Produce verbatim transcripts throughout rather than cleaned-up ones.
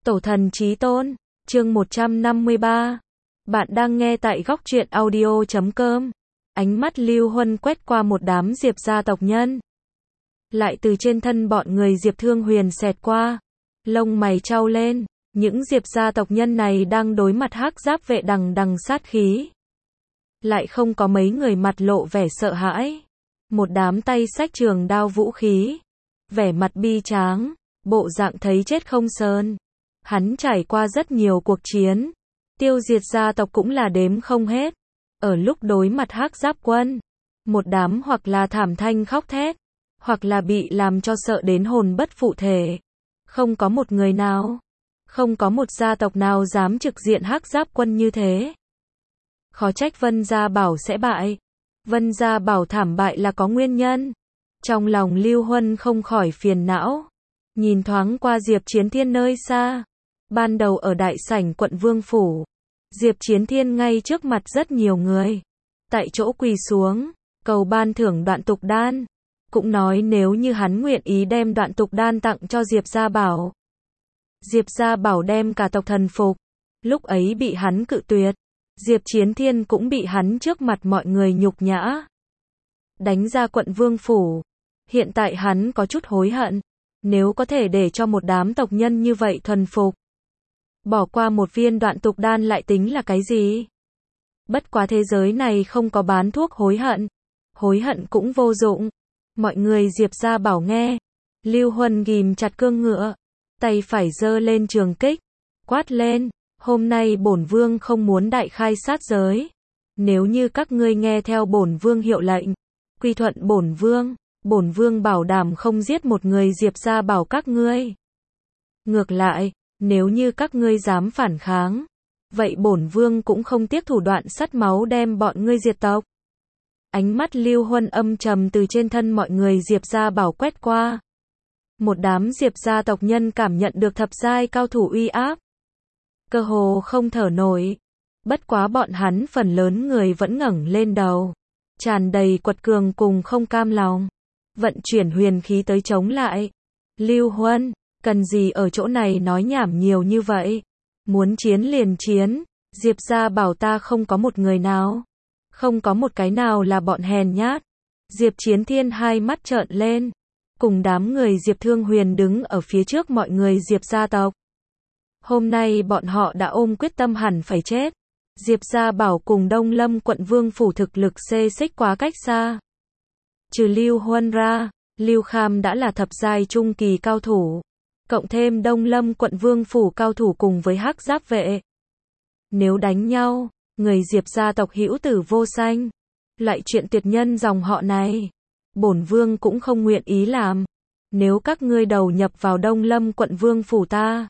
Tổ thần chí tôn, chương một trăm năm mươi ba. Bạn đang nghe tại góc truyện audio chấm com. Ánh mắt Lưu Huân quét qua một đám Diệp gia tộc nhân. Lại từ trên thân bọn người Diệp Thương Huyền xẹt qua. Lông mày chau lên, những Diệp gia tộc nhân này đang đối mặt hắc giáp vệ đằng đằng sát khí. Lại không có mấy người mặt lộ vẻ sợ hãi. Một đám tay xách trường đao vũ khí. Vẻ mặt bi tráng, bộ dạng thấy chết không sơn. Hắn trải qua rất nhiều cuộc chiến, tiêu diệt gia tộc cũng là đếm không hết. Ở lúc đối mặt hắc giáp quân, một đám hoặc là thảm thanh khóc thét, hoặc là bị làm cho sợ đến hồn bất phụ thể. Không có một người nào, không có một gia tộc nào dám trực diện hắc giáp quân như thế. Khó trách Vân Gia Bảo sẽ bại. Vân Gia Bảo thảm bại là có nguyên nhân. Trong lòng Lưu Huân không khỏi phiền não. Nhìn thoáng qua Diệp Chiến Thiên nơi xa. Ban đầu ở đại sảnh quận Vương Phủ, Diệp Chiến Thiên ngay trước mặt rất nhiều người. Tại chỗ quỳ xuống, cầu ban thưởng đoạn tục đan. Cũng nói nếu như hắn nguyện ý đem đoạn tục đan tặng cho Diệp Gia Bảo. Diệp Gia Bảo đem cả tộc thần phục. Lúc ấy bị hắn cự tuyệt. Diệp Chiến Thiên cũng bị hắn trước mặt mọi người nhục nhã. Đánh ra quận Vương Phủ. Hiện tại hắn có chút hối hận. Nếu có thể để cho một đám tộc nhân như vậy thuần phục. Bỏ qua một viên đoạn tục đan lại tính là cái gì? Bất quá thế giới này không có bán thuốc hối hận. Hối hận cũng vô dụng. Mọi người Diệp Gia Bảo nghe. Lưu Huân ghim chặt cương ngựa. Tay phải giơ lên trường kích. Quát lên. Hôm nay bổn vương không muốn đại khai sát giới. Nếu như các ngươi nghe theo bổn vương hiệu lệnh, quy thuận bổn vương, bổn vương bảo đảm không giết một người Diệp Gia Bảo các ngươi. Ngược lại, nếu như các ngươi dám phản kháng, vậy bổn vương cũng không tiếc thủ đoạn sắt máu đem bọn ngươi diệt tộc. Ánh mắt Lưu Huân âm trầm từ trên thân mọi người Diệp Gia Bảo quét qua. Một đám Diệp gia tộc nhân cảm nhận được thập giai cao thủ uy áp. Cơ hồ không thở nổi. Bất quá bọn hắn phần lớn người vẫn ngẩng lên đầu. Tràn đầy quật cường cùng không cam lòng. Vận chuyển huyền khí tới chống lại. Lưu Huân, cần gì ở chỗ này nói nhảm nhiều như vậy? Muốn chiến liền chiến. Diệp Gia Bảo ta không có một người nào. Không có một cái nào là bọn hèn nhát. Diệp Chiến Thiên hai mắt trợn lên. Cùng đám người Diệp Thương Huyền đứng ở phía trước mọi người Diệp gia tộc. Hôm nay bọn họ đã ôm quyết tâm hẳn phải chết. Diệp Gia Bảo cùng Đông Lâm quận Vương Phủ thực lực xê xích quá cách xa. Trừ Lưu Huân ra, Lưu Kham đã là thập giai trung kỳ cao thủ. Cộng thêm Đông Lâm quận Vương Phủ cao thủ cùng với hắc giáp vệ. Nếu đánh nhau, người Diệp gia tộc hữu tử vô sanh. Loại chuyện tuyệt nhân dòng họ này, bổn vương cũng không nguyện ý làm. Nếu các ngươi đầu nhập vào Đông Lâm quận Vương Phủ ta,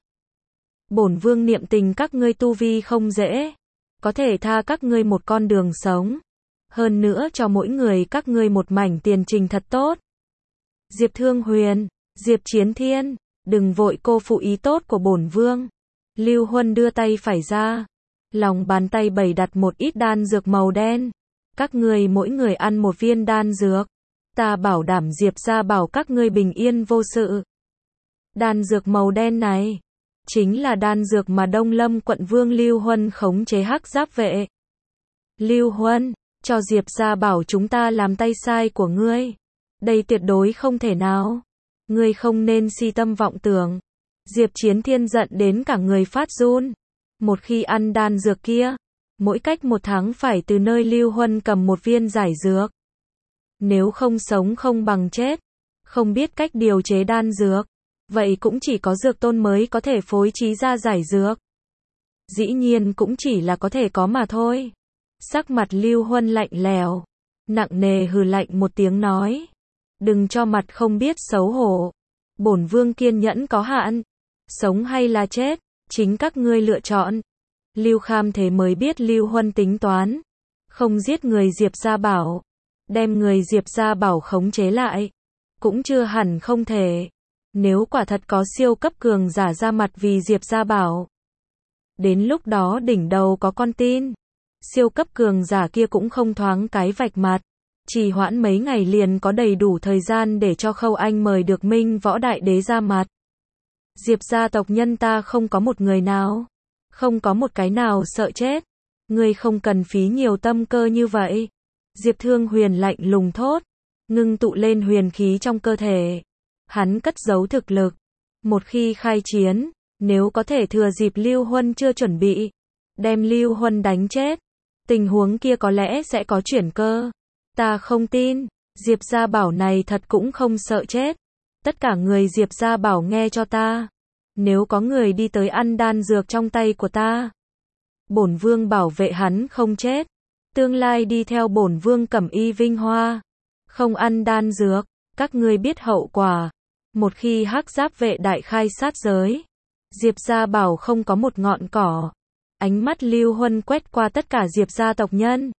bổn vương niệm tình các ngươi tu vi không dễ, có thể tha các ngươi một con đường sống, hơn nữa cho mỗi người các ngươi một mảnh tiền trình thật tốt. Diệp Thương Huyền, Diệp Chiến Thiên, đừng vội cô phụ ý tốt của bổn vương. Lưu Huân đưa tay phải ra, lòng bàn tay bày đặt một ít đan dược màu đen. Các ngươi mỗi người ăn một viên đan dược, ta bảo đảm Diệp Gia Bảo các ngươi bình yên vô sự. Đan dược màu đen này chính là đan dược mà Đông Lâm quận Vương Lưu Huân khống chế hắc giáp vệ. Lưu Huân, cho Diệp Gia Bảo chúng ta làm tay sai của ngươi. Đây tuyệt đối không thể nào. Ngươi không nên si tâm vọng tưởng. Diệp Chiến Thiên giận đến cả người phát run. Một khi ăn đan dược kia, mỗi cách một tháng phải từ nơi Lưu Huân cầm một viên giải dược. Nếu không sống không bằng chết, không biết cách điều chế đan dược, vậy cũng chỉ có dược tôn mới có thể phối trí ra giải dược. Dĩ nhiên cũng chỉ là có thể có mà thôi. Sắc mặt Lưu Huân lạnh lẽo, nặng nề hừ lạnh một tiếng nói. Đừng cho mặt không biết xấu hổ. Bổn vương kiên nhẫn có hạn. Sống hay là chết, chính các ngươi lựa chọn. Lưu Kham thế mới biết Lưu Huân tính toán. Không giết người Diệp Gia Bảo. Đem người Diệp Gia Bảo khống chế lại. Cũng chưa hẳn không thể. Nếu quả thật có siêu cấp cường giả ra mặt vì Diệp Gia Bảo. Đến lúc đó đỉnh đầu có con tin. Siêu cấp cường giả kia cũng không thoáng cái vạch mặt. Trì hoãn mấy ngày liền có đầy đủ thời gian để cho Khâu Anh mời được Minh Võ Đại Đế ra mặt. Diệp gia tộc nhân ta không có một người nào, không có một cái nào sợ chết. Ngươi không cần phí nhiều tâm cơ như vậy. Diệp Thương Huyền lạnh lùng thốt, ngưng tụ lên huyền khí trong cơ thể. Hắn cất giấu thực lực. Một khi khai chiến, nếu có thể thừa dịp Lưu Huân chưa chuẩn bị, đem Lưu Huân đánh chết, tình huống kia có lẽ sẽ có chuyển cơ. Ta không tin, Diệp Gia Bảo này thật cũng không sợ chết. Tất cả người Diệp Gia Bảo nghe cho ta. Nếu có người đi tới ăn đan dược trong tay của ta, bổn vương bảo vệ hắn không chết. Tương lai đi theo bổn vương cẩm y vinh hoa, không ăn đan dược, các ngươi biết hậu quả. Một khi Hắc Giáp vệ đại khai sát giới, Diệp Gia Bảo không có một ngọn cỏ. Ánh mắt Lưu Huân quét qua tất cả Diệp gia tộc nhân.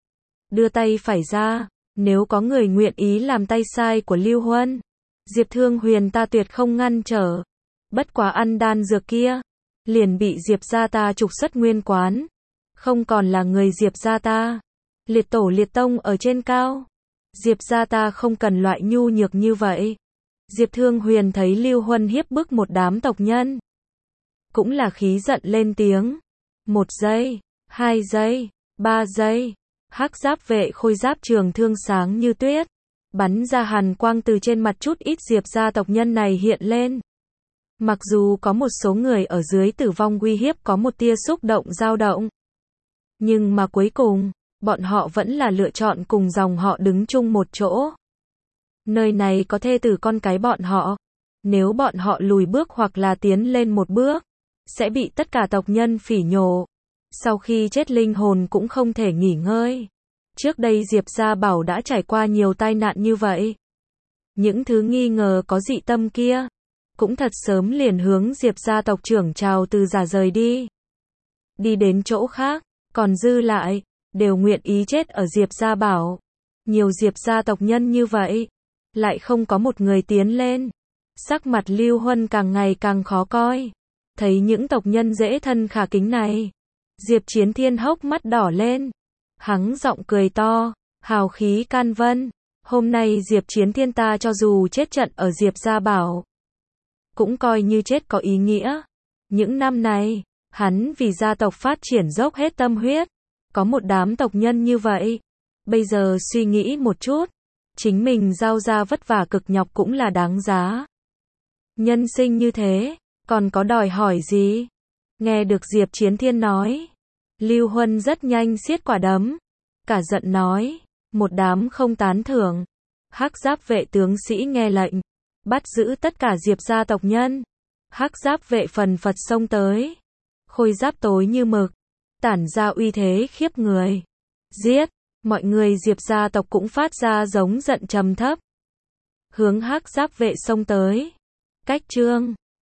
Đưa tay phải ra, nếu có người nguyện ý làm tay sai của Lưu Huân, Diệp Thương Huyền ta tuyệt không ngăn trở. Bất quá ăn đan dược kia, liền bị Diệp gia ta trục xuất nguyên quán. Không còn là người Diệp gia ta. Liệt tổ liệt tông ở trên cao. Diệp gia ta không cần loại nhu nhược như vậy. Diệp Thương Huyền thấy Lưu Huân hiếp bức một đám tộc nhân, cũng là khí giận lên tiếng. Một giây, hai giây, ba giây, Hắc Giáp vệ khôi giáp trường thương sáng như tuyết, bắn ra hàn quang từ trên mặt chút ít Diệp gia tộc nhân này hiện lên. Mặc dù có một số người ở dưới tử vong uy hiếp có một tia xúc động dao động, nhưng mà cuối cùng, bọn họ vẫn là lựa chọn cùng dòng họ đứng chung một chỗ. Nơi này có thê tử con cái bọn họ. Nếu bọn họ lùi bước hoặc là tiến lên một bước, sẽ bị tất cả tộc nhân phỉ nhổ. Sau khi chết linh hồn cũng không thể nghỉ ngơi. Trước đây Diệp Gia Bảo đã trải qua nhiều tai nạn như vậy. Những thứ nghi ngờ có dị tâm kia, cũng thật sớm liền hướng Diệp gia tộc trưởng chào từ giả rời đi. Đi đến chỗ khác, còn dư lại, đều nguyện ý chết ở Diệp Gia Bảo. Nhiều Diệp gia tộc nhân như vậy, lại không có một người tiến lên. Sắc mặt Lưu Huân càng ngày càng khó coi. Thấy những tộc nhân dễ thân khả kính này, Diệp Chiến Thiên hốc mắt đỏ lên. Hắn giọng cười to, hào khí can vân. Hôm nay Diệp Chiến Thiên ta cho dù chết trận ở Diệp Gia Bảo, cũng coi như chết có ý nghĩa. Những năm này, hắn vì gia tộc phát triển dốc hết tâm huyết. Có một đám tộc nhân như vậy. Bây giờ suy nghĩ một chút, chính mình giao ra vất vả cực nhọc cũng là đáng giá. Nhân sinh như thế, còn có đòi hỏi gì? Nghe được Diệp Chiến Thiên nói, Lưu Huân rất nhanh siết quả đấm, cả giận nói, một đám không tán thưởng. Hắc Giáp vệ tướng sĩ nghe lệnh, bắt giữ tất cả Diệp gia tộc nhân. Hắc Giáp vệ phần phật xông tới, khôi giáp tối như mực, tản ra uy thế khiếp người. Giết! Mọi người Diệp gia tộc cũng phát ra giống giận trầm thấp, hướng Hắc Giáp vệ xông tới. Cách chương